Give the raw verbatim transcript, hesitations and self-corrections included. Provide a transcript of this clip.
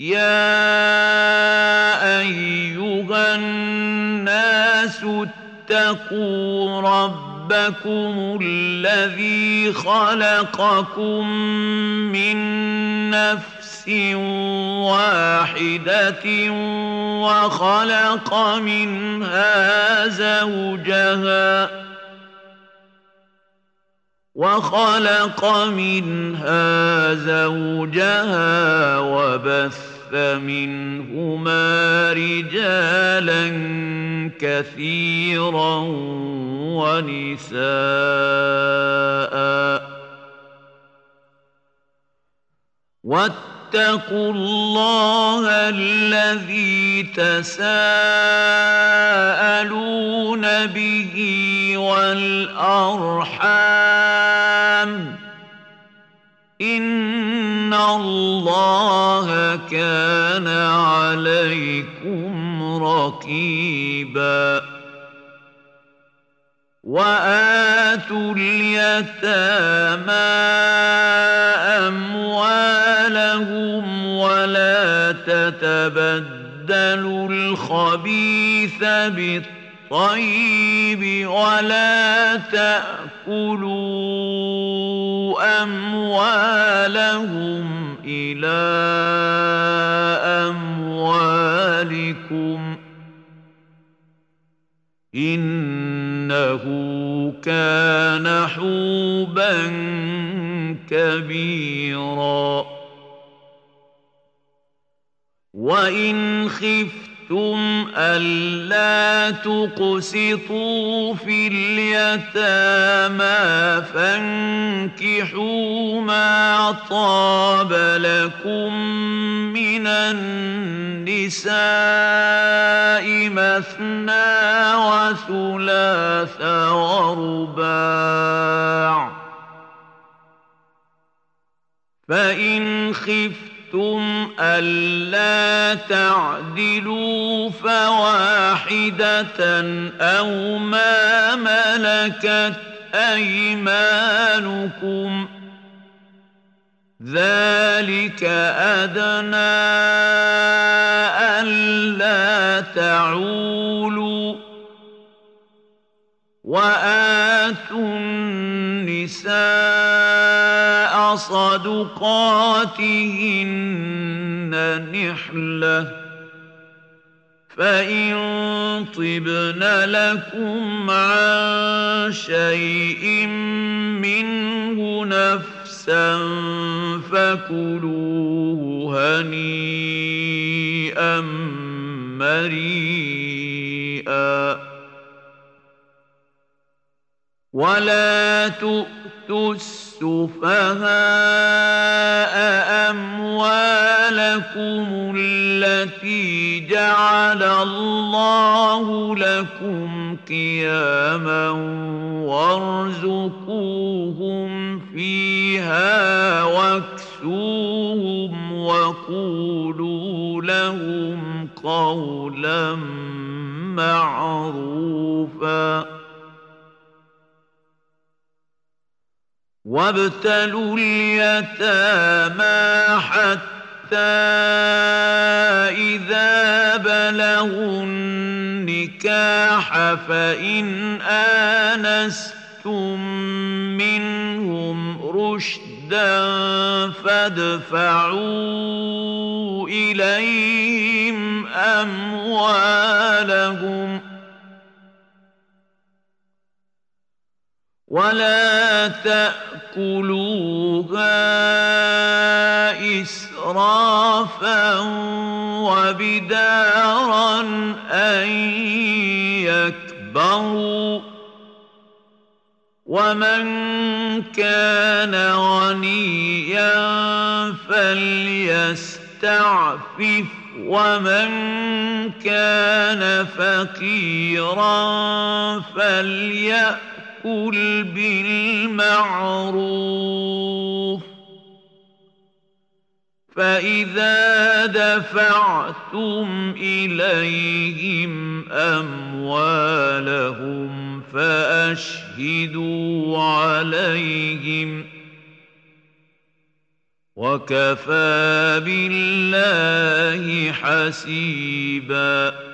يا أيها الناس اتقوا ربكم الذي خلقكم من نفس واحدة وخلق منها زوجها وخلق منها زوجها وبث منهما رجالا كثيرا ونساء واتقوا الله الذي تساءلون به والأرحام إن الله كان عليكم رقيبا وآتوا اليتامى أموالهم ولا تتبدلوا الخبيث بالطيب ولا تأكلوا أموالهم إلى أموالكم إنه كان حوبا كبيرا وإن خفتم ألا تقسطوا في اليتامى فانكحوا ما طاب لكم من النساء مثنى وثلاث ورباع فإن خفتم ألا تعدلوا فواحدة أو ما ملكت أيمانكم ذلك أدنى ألا تعولوا وآتوا النساء صدقاتهن نحلة فإن طبن لكم عن شيء منه نفسا فكلوه هنيئا مريئا ولا تؤتوا السفهاء أموالكم التي جعل الله لكم قياما وارزقوهم فيها واكسوهم وقولوا لهم قولا معروفا وابتلوا اليتامى حتى إذا بلغوا النكاح فإن آنستم منهم رشدا فادفعوا إليهم أموالهم ولا تأكلوها إسرافا وبدارا أن يكبروا ومن كان غنيا فليستعفف ومن كان فقيرا فليأكل كل بالمعروف فإذا دفعتم إليهم أموالهم فأشهدوا عليهم وكفى بالله الله حسيبا